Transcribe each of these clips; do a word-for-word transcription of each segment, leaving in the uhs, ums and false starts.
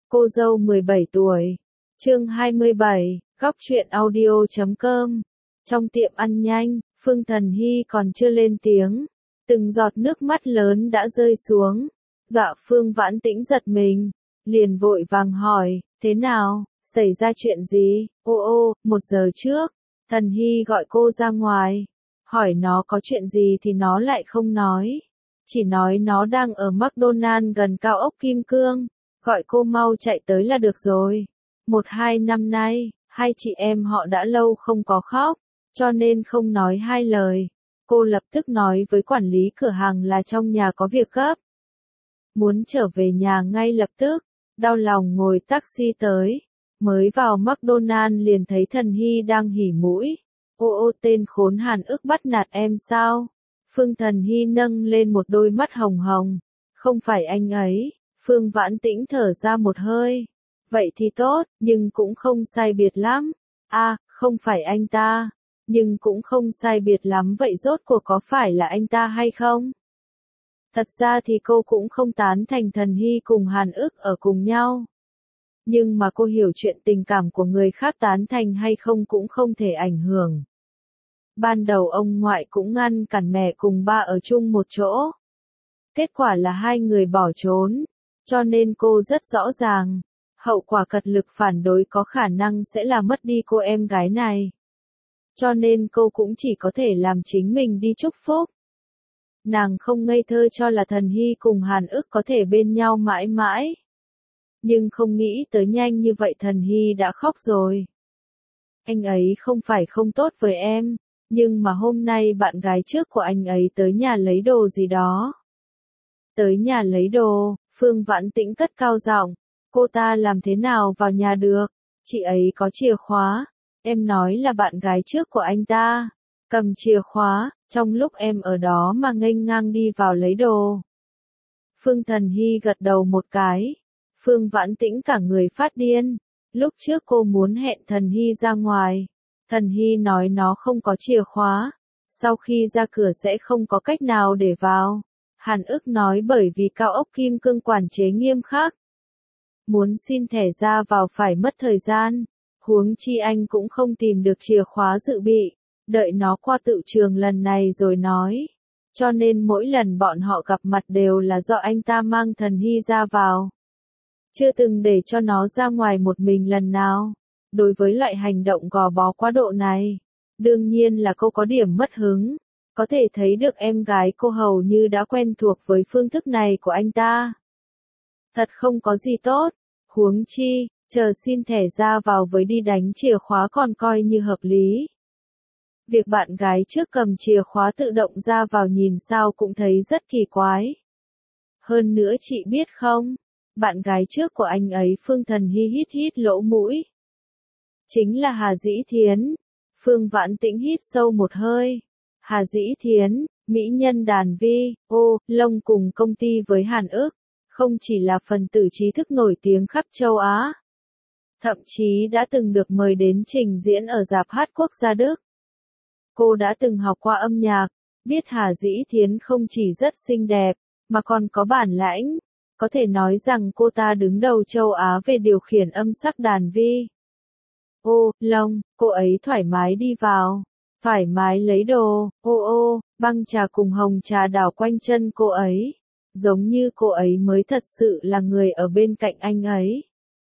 Cô dâu mười bảy tuổi. Chương hai mươi bảy, góc truyện audio chấm com. Trong tiệm ăn nhanh, Phương Thần Hy còn chưa lên tiếng, từng giọt nước mắt lớn đã rơi xuống. Dạ Phương Vãn Tĩnh giật mình, liền vội vàng hỏi, thế nào, xảy ra chuyện gì? Ô ô, một giờ trước, Thần Hy gọi cô ra ngoài, hỏi nó có chuyện gì thì nó lại không nói. Chỉ nói nó đang ở McDonald gần cao ốc Kim Cương, gọi cô mau chạy tới là được rồi. Một hai năm nay, hai chị em họ đã lâu không có khóc, cho nên không nói hai lời. Cô lập tức nói với quản lý cửa hàng là trong nhà có việc gấp, muốn trở về nhà ngay lập tức, đau lòng ngồi taxi tới. Mới vào McDonald liền thấy Thần Hy đang hỉ mũi. Ô ô, tên khốn Hàn ức bắt nạt em sao? Phương Thần Hy nâng lên một đôi mắt hồng hồng. Không phải anh ấy. Phương Vãn Tĩnh thở ra một hơi. Vậy thì tốt, nhưng cũng không sai biệt lắm. À, không phải anh ta. Nhưng cũng không sai biệt lắm, vậy rốt cuộc có phải là anh ta hay không? Thật ra thì cô cũng không tán thành Thần Hy cùng Hàn ức ở cùng nhau. Nhưng mà cô hiểu chuyện tình cảm của người khác tán thành hay không cũng không thể ảnh hưởng. Ban đầu ông ngoại cũng ngăn cản mẹ cùng ba ở chung một chỗ. Kết quả là hai người bỏ trốn, cho nên cô rất rõ ràng, hậu quả cật lực phản đối có khả năng sẽ là mất đi cô em gái này. Cho nên cô cũng chỉ có thể làm chính mình đi chúc phúc. Nàng không ngây thơ cho là Thần Hy cùng Hàn ức có thể bên nhau mãi mãi. Nhưng không nghĩ tới nhanh như vậy Thần Hy đã khóc rồi. Anh ấy không phải không tốt với em, nhưng mà hôm nay bạn gái trước của anh ấy tới nhà lấy đồ gì đó. Tới nhà lấy đồ, Phương Vãn Tĩnh cất cao giọng, cô ta làm thế nào vào nhà được, chị ấy có chìa khóa, em nói là bạn gái trước của anh ta, cầm chìa khóa, trong lúc em ở đó mà nghênh ngang đi vào lấy đồ. Phương Thần Hy gật đầu một cái. Phương Vãn Tĩnh cả người phát điên. Lúc trước cô muốn hẹn Thần Hy ra ngoài. Thần Hy nói nó không có chìa khóa. Sau khi ra cửa sẽ không có cách nào để vào. Hàn ức nói bởi vì cao ốc Kim Cương quản chế nghiêm khắc. Muốn xin thẻ ra vào phải mất thời gian. Huống chi anh cũng không tìm được chìa khóa dự bị. Đợi nó qua tự trường lần này rồi nói. Cho nên mỗi lần bọn họ gặp mặt đều là do anh ta mang Thần Hy ra vào. Chưa từng để cho nó ra ngoài một mình lần nào. Đối với loại hành động gò bó quá độ này, đương nhiên là cô có điểm mất hứng. Có thể thấy được em gái cô hầu như đã quen thuộc với phương thức này của anh ta. Thật không có gì tốt. Huống chi, chờ xin thẻ ra vào với đi đánh chìa khóa còn coi như hợp lý. Việc bạn gái trước cầm chìa khóa tự động ra vào nhìn sao cũng thấy rất kỳ quái. Hơn nữa chị biết không? Bạn gái trước của anh ấy Phương Thần Hy hít hít lỗ mũi. Chính là Hà Dĩ Thiến. Phương Vãn Tĩnh hít sâu một hơi. Hà Dĩ Thiến, mỹ nhân đàn vi, ô, lông cùng công ty với Hàn ức. Không chỉ là phần tử trí thức nổi tiếng khắp châu Á. Thậm chí đã từng được mời đến trình diễn ở rạp hát quốc gia Đức. Cô đã từng học qua âm nhạc, biết Hà Dĩ Thiến không chỉ rất xinh đẹp, mà còn có bản lãnh. Có thể nói rằng cô ta đứng đầu châu Á về điều khiển âm sắc đàn vi. Ô, Long, cô ấy thoải mái đi vào, thoải mái lấy đồ, ô ô, băng trà cùng hồng trà đảo quanh chân cô ấy. Giống như cô ấy mới thật sự là người ở bên cạnh anh ấy.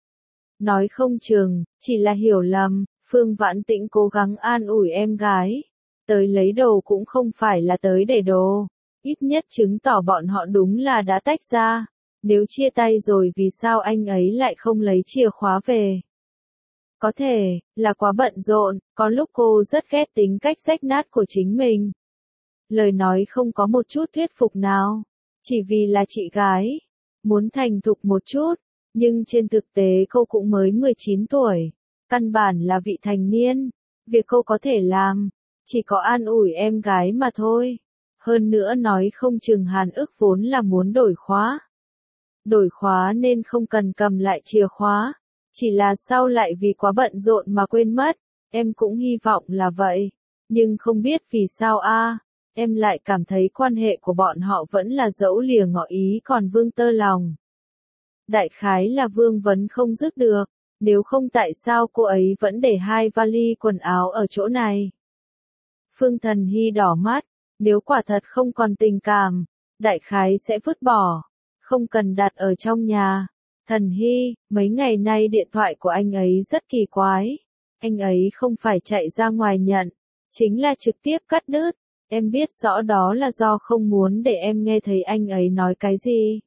Nói không chừng, chỉ là hiểu lầm, Phương Vãn Tĩnh cố gắng an ủi em gái. Tới lấy đồ cũng không phải là tới để đồ. Ít nhất chứng tỏ bọn họ đúng là đã tách ra. Nếu chia tay rồi vì sao anh ấy lại không lấy chìa khóa về? Có thể, là quá bận rộn, có lúc cô rất ghét tính cách rách nát của chính mình. Lời nói không có một chút thuyết phục nào. Chỉ vì là chị gái. Muốn thành thục một chút. Nhưng trên thực tế cô cũng mới mười chín tuổi. Căn bản là vị thành niên. Việc cô có thể làm, chỉ có an ủi em gái mà thôi. Hơn nữa nói không chừng Hàn ức vốn là muốn đổi khóa. Đổi khóa nên không cần cầm lại chìa khóa. Chỉ là sau lại vì quá bận rộn mà quên mất. Em cũng hy vọng là vậy. Nhưng không biết vì sao a, em lại cảm thấy quan hệ của bọn họ vẫn là dẫu lìa ngỏ ý còn vương tơ lòng. Đại khái là vương vấn không dứt được, nếu không tại sao cô ấy vẫn để hai vali quần áo ở chỗ này. Phương Thần Hy đỏ mắt, nếu quả thật không còn tình cảm, đại khái sẽ vứt bỏ, không cần đặt ở trong nhà. Thần Hy, mấy ngày nay điện thoại của anh ấy rất kỳ quái, anh ấy không phải chạy ra ngoài nhận, chính là trực tiếp cắt đứt, em biết rõ đó là do không muốn để em nghe thấy anh ấy nói cái gì.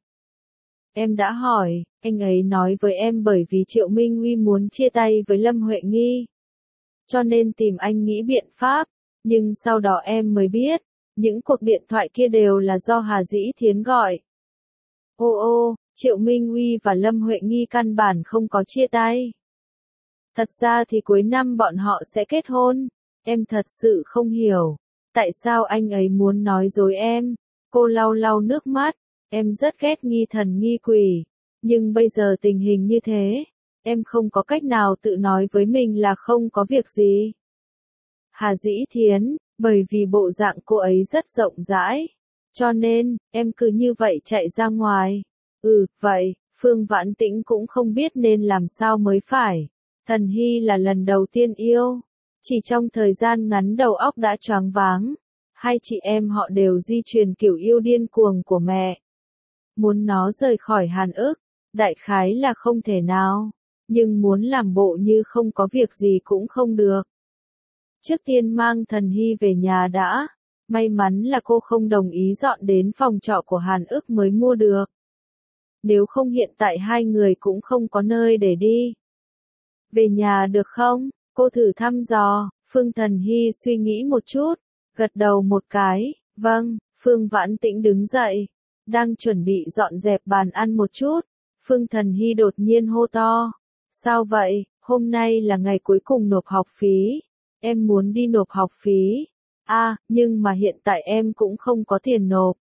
Em đã hỏi, anh ấy nói với em bởi vì Triệu Minh Uy muốn chia tay với Lâm Huệ Nghi, cho nên tìm anh nghĩ biện pháp, nhưng sau đó em mới biết, những cuộc điện thoại kia đều là do Hà Dĩ Thiến gọi. Ô ô, Triệu Minh Uy và Lâm Huệ Nghi căn bản không có chia tay. Thật ra thì cuối năm bọn họ sẽ kết hôn, em thật sự không hiểu, tại sao anh ấy muốn nói dối em. Cô lau lau nước mắt, em rất ghét nghi thần nghi quỷ, nhưng bây giờ tình hình như thế, em không có cách nào tự nói với mình là không có việc gì. Hà Dĩ Thiến, bởi vì bộ dạng cô ấy rất rộng rãi, cho nên, em cứ như vậy chạy ra ngoài. Ừ, vậy, Phương Vãn Tĩnh cũng không biết nên làm sao mới phải. Thần Hy là lần đầu tiên yêu, chỉ trong thời gian ngắn đầu óc đã choáng váng. Hai chị em họ đều di truyền kiểu yêu điên cuồng của mẹ. Muốn nó rời khỏi Hàn Ức, đại khái là không thể nào, nhưng muốn làm bộ như không có việc gì cũng không được. Trước tiên mang Thần Hy về nhà đã, may mắn là cô không đồng ý dọn đến phòng trọ của Hàn Ức mới mua được. Nếu không hiện tại hai người cũng không có nơi để đi. Về nhà được không? Cô thử thăm dò. Phương Thần Hy suy nghĩ một chút, gật đầu một cái, vâng. Phương Vãn Tĩnh đứng dậy, đang chuẩn bị dọn dẹp bàn ăn một chút. Phương Thần Hy đột nhiên hô to. Sao vậy? Hôm nay là ngày cuối cùng nộp học phí. Em muốn đi nộp học phí. À, nhưng mà hiện tại em cũng không có tiền nộp.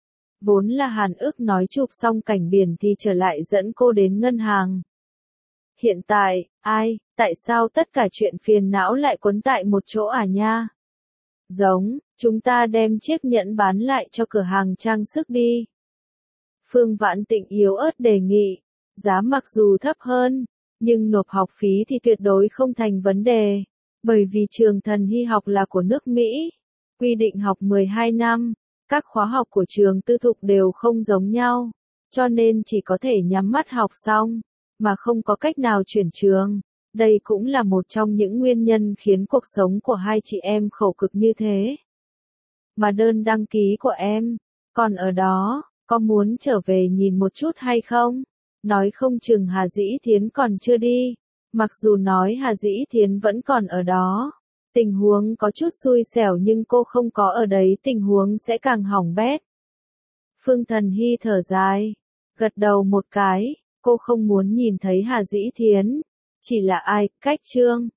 Vốn là Hàn Ức nói chụp xong cảnh biển thì trở lại dẫn cô đến ngân hàng. Hiện tại, ai, tại sao tất cả chuyện phiền não lại quấn tại một chỗ à nha? Giống, chúng ta đem chiếc nhẫn bán lại cho cửa hàng trang sức đi. Phương Vãn Tĩnh yếu ớt đề nghị, giá mặc dù thấp hơn, nhưng nộp học phí thì tuyệt đối không thành vấn đề, bởi vì trường Thần Hy học là của nước Mỹ, quy định học mười hai năm. Các khóa học của trường tư thục đều không giống nhau, cho nên chỉ có thể nhắm mắt học xong, mà không có cách nào chuyển trường. Đây cũng là một trong những nguyên nhân khiến cuộc sống của hai chị em khổ cực như thế. Mà đơn đăng ký của em, còn ở đó, có muốn trở về nhìn một chút hay không? Nói không chừng Hà Dĩ Thiến còn chưa đi, mặc dù nói Hà Dĩ Thiến vẫn còn ở đó. Tình huống có chút xui xẻo nhưng cô không có ở đấy tình huống sẽ càng hỏng bét. Phương Thần Hy thở dài, gật đầu một cái, cô không muốn nhìn thấy Hà Dĩ Thiến, chỉ là ai, cách Trương,